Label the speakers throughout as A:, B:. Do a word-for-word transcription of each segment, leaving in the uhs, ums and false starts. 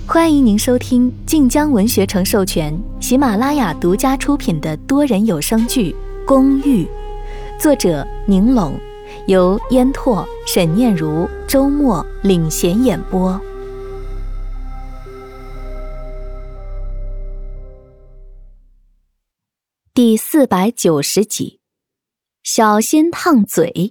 A: 欢迎您收听晋江文学城授权、喜马拉雅独家出品的多人有声剧《公寓》，作者宁拢，由烟拓、沈念如、周末领衔演播。第四百九十集，小心烫嘴。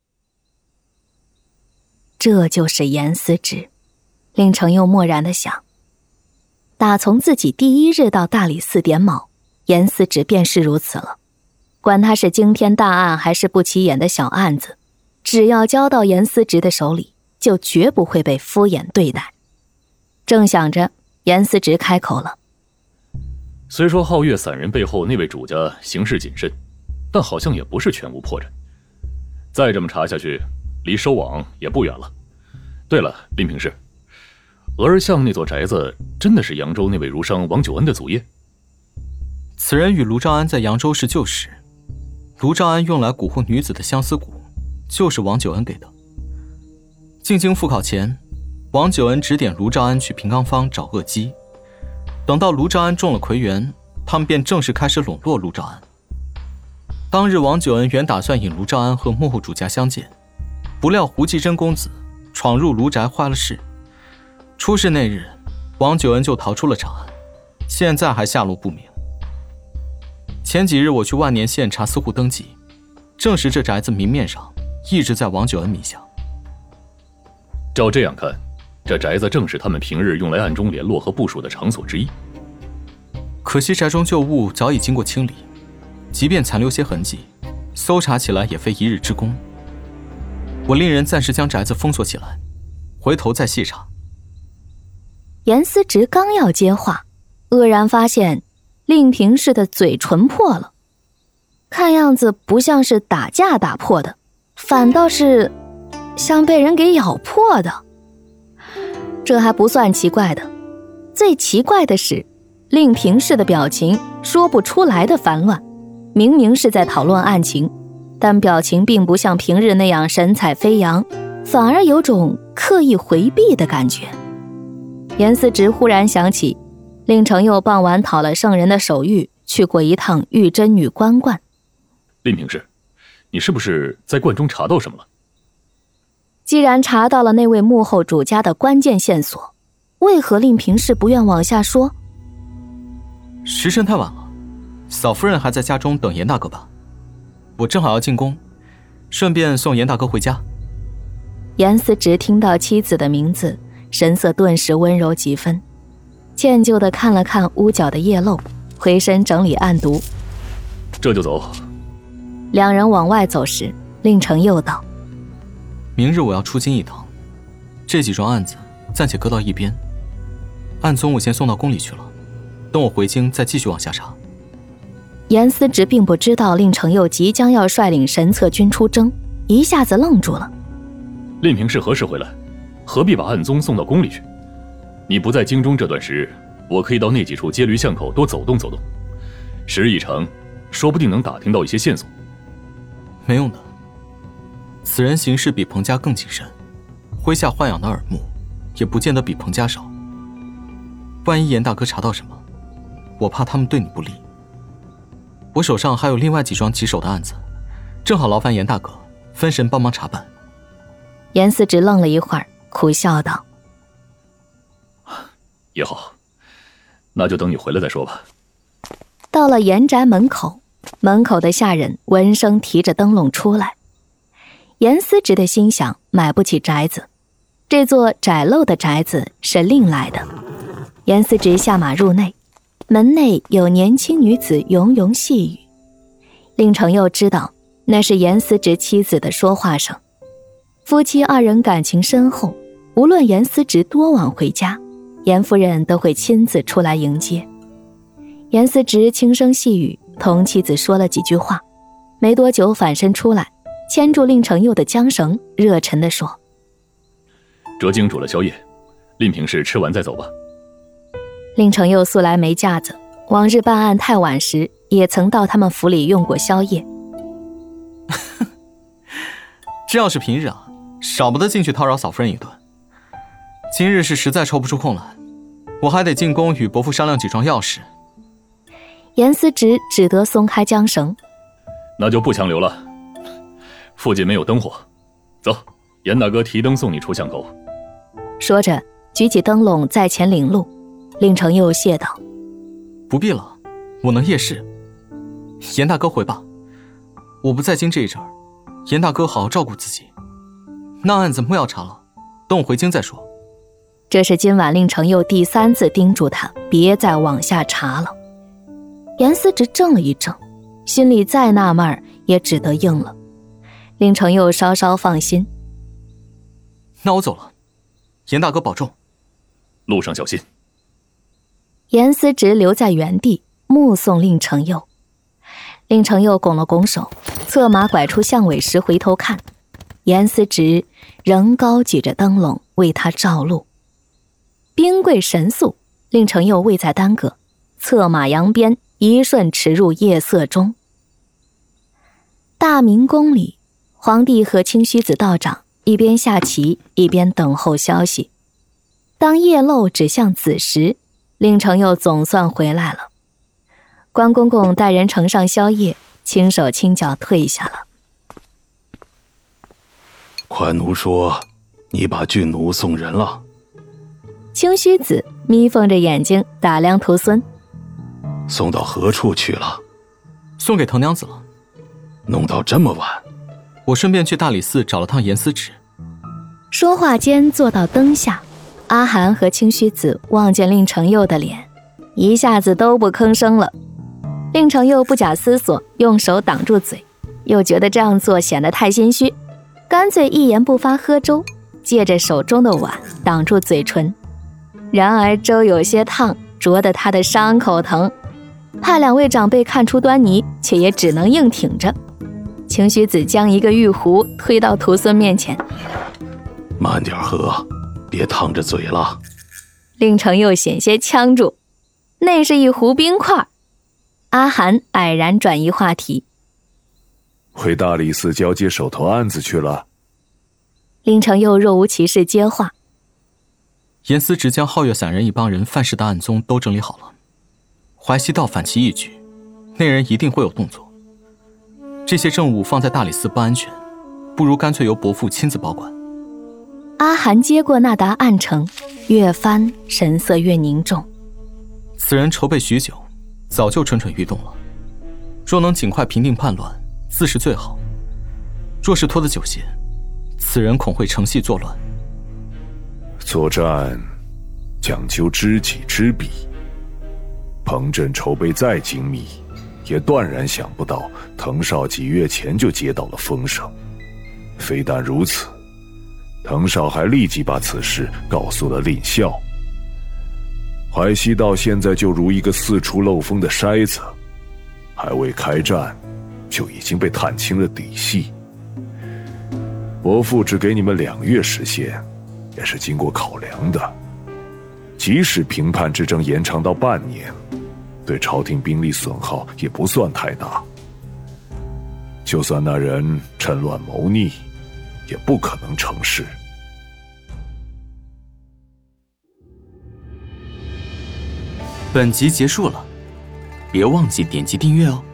A: 这就是严思直，令程又默然地想。打从自己第一日到大理寺点卯，严思直便是如此了。管他是惊天大案还是不起眼的小案子，只要交到严思直的手里，就绝不会被敷衍对待。正想着，严思直开口了。
B: 虽说皓月散人背后那位主家行事谨慎，但好像也不是全无破绽。再这么查下去，离收网也不远了。对了，林平氏，鹅儿巷那座宅子真的是扬州那位儒商王九恩的祖业？
C: 此人与卢兆安在扬州是旧识，卢兆安用来蛊惑女子的相思蛊，就是王九恩给的。进京复考前，王九恩指点卢兆安去平冈坊找恶姬，等到卢兆安中了魁元，他们便正式开始笼络卢兆安。当日王九恩原打算引卢兆安和幕后主家相见，不料胡继真公子闯入卢宅坏了事。出事那日，王九恩就逃出了长安，现在还下落不明。前几日我去万年县查司户登记，证实这宅子明面上一直在王九恩名下。
B: 照这样看，这宅子正是他们平日用来暗中联络和部署的场所之一。
C: 可惜宅中旧物早已经过清理，即便残留些痕迹，搜查起来也非一日之功。我令人暂时将宅子封锁起来，回头再细查。
A: 严思直刚要接话，愕然发现令平氏的嘴唇破了，看样子不像是打架打破的，反倒是像被人给咬破的。这还不算奇怪的，最奇怪的是令平氏的表情说不出来的烦乱，明明是在讨论案情，但表情并不像平日那样神采飞扬，反而有种刻意回避的感觉。严思直忽然想起，令程又傍晚讨了圣人的手谕，去过一趟玉真女官观。
B: 令平氏，你是不是在观中查到什么了？
A: 既然查到了那位幕后主家的关键线索，为何令平氏不愿往下说？
C: 时辰太晚了，嫂夫人还在家中等严大哥吧。我正好要进宫，顺便送严大哥回家。
A: 严思直听到妻子的名字，神色顿时温柔几分，歉疚地看了看屋角的叶漏，回身整理案牍。
B: 这就走。
A: 两人往外走时，令程又道：
C: 明日我要出京一趟，这几桩案子暂且搁到一边，案宗我先送到宫里去了，等我回京再继续往下查。
A: 严思直并不知道令程又即将要率领神策军出征，一下子愣住了。
B: 令平氏何时回来？何必把案宗送到宫里去？你不在京中这段时日，我可以到那几处街驴巷口多走动走动，时日一长，说不定能打听到一些线索。
C: 没用的，此人行事比彭家更谨慎，麾下豢养的耳目也不见得比彭家少。万一严大哥查到什么，我怕他们对你不利。我手上还有另外几桩棘手的案子，正好劳烦严大哥分神帮忙查办。
A: 严思直愣了一会儿，苦笑道：
B: 也好，那就等你回来再说吧。
A: 到了严宅门口，门口的下人闻声提着灯笼出来。严思直的心想，买不起宅子，这座窄陋的宅子是另来的。严思直下马入内，门内有年轻女子喁喁细语，令程又知道那是严思直妻子的说话声。夫妻二人感情深厚，无论严思直多晚回家，严夫人都会亲自出来迎接。严思直轻声细语，同妻子说了几句话，没多久反身出来，牵住令程又的缰绳，热忱地说：
B: 哲经煮了宵夜，令平氏吃完再走吧。
A: 令程又素来没架子，往日办案太晚时，也曾到他们府里用过宵夜。
C: 这要是平日啊，少不得进去叨扰嫂夫人一顿。今日是实在抽不出空来， 我还得进宫与伯父商量几桩要事。
A: 严思直只得松开缰绳。
B: 那就不强留了。附近没有灯火，走，严大哥提灯送你出巷口。
A: 说着，举起灯笼在前领路。令程佑谢道：
C: 不必了，我能夜视。严大哥回吧，我不在京这一阵儿，严大哥好好照顾自己。那案子莫要查了，等我回京再说。
A: 这是今晚令程佑第三次叮嘱他别再往下查了。严思直怔了一怔，心里再纳闷也只得应了。令程佑稍稍放心。
C: 那我走了，严大哥保重。
B: 路上小心。
A: 严思直留在原地目送令程佑。令程佑拱了拱手，策马拐出巷尾时回头看，严思直仍高举着灯笼为他照路。兵贵神速，令程佑未再耽搁，策马扬鞭，一瞬驰入夜色中。大明宫里，皇帝和清虚子道长一边下棋一边等候消息。当夜漏指向子时，令程佑总算回来了。关公公带人呈上宵夜，轻手轻脚退下了。
D: 宽奴说你把郡奴送人了。
A: 清虚子眯缝着眼睛打量徒孙。
D: 送到何处去了？
C: 送给藤娘子了。
D: 弄到这么晚？
C: 我顺便去大理寺找了趟严思直。
A: 说话间坐到灯下，阿含和清虚子望见令程佑的脸，一下子都不吭声了。令程佑不假思索用手挡住嘴，又觉得这样做显得太心虚，干脆一言不发喝粥，借着手中的碗挡住嘴唇。然而粥有些烫，灼得他的伤口疼，怕两位长辈看出端倪，却也只能硬挺着。清虚子将一个玉壶推到徒孙面前，
D: 慢点喝，别烫着嘴了。
A: 令程佑险些呛住，那是一壶冰块。阿含蔼然转移话题，
E: 回大理寺交接手头案子去了。
A: 令程佑若无其事接话。
C: 严思直将皓月散人一帮人犯事的案宗都整理好了，淮西道反其一举，那人一定会有动作。这些证物放在大理寺不安全，不如干脆由伯父亲自保管。
A: 阿含接过那沓案呈，越翻神色越凝重。
C: 此人筹备许久，早就蠢蠢欲动了。若能尽快平定叛乱，自是最好；若是拖得久些，此人恐会乘隙作乱。
E: 作战讲究知己知彼，彭镇筹备再精密，也断然想不到滕绍几月前就接到了风声。非但如此，滕绍还立即把此事告诉了蔺孝。淮西道现在就如一个四处漏风的筛子，还未开战，就已经被探清了底细。伯父只给你们两月时限，也是经过考量的。即使平叛之争延长到半年，对朝廷兵力损耗也不算太大。就算那人趁乱谋逆，也不可能成事。
C: 本集结束了，别忘记点击订阅哦。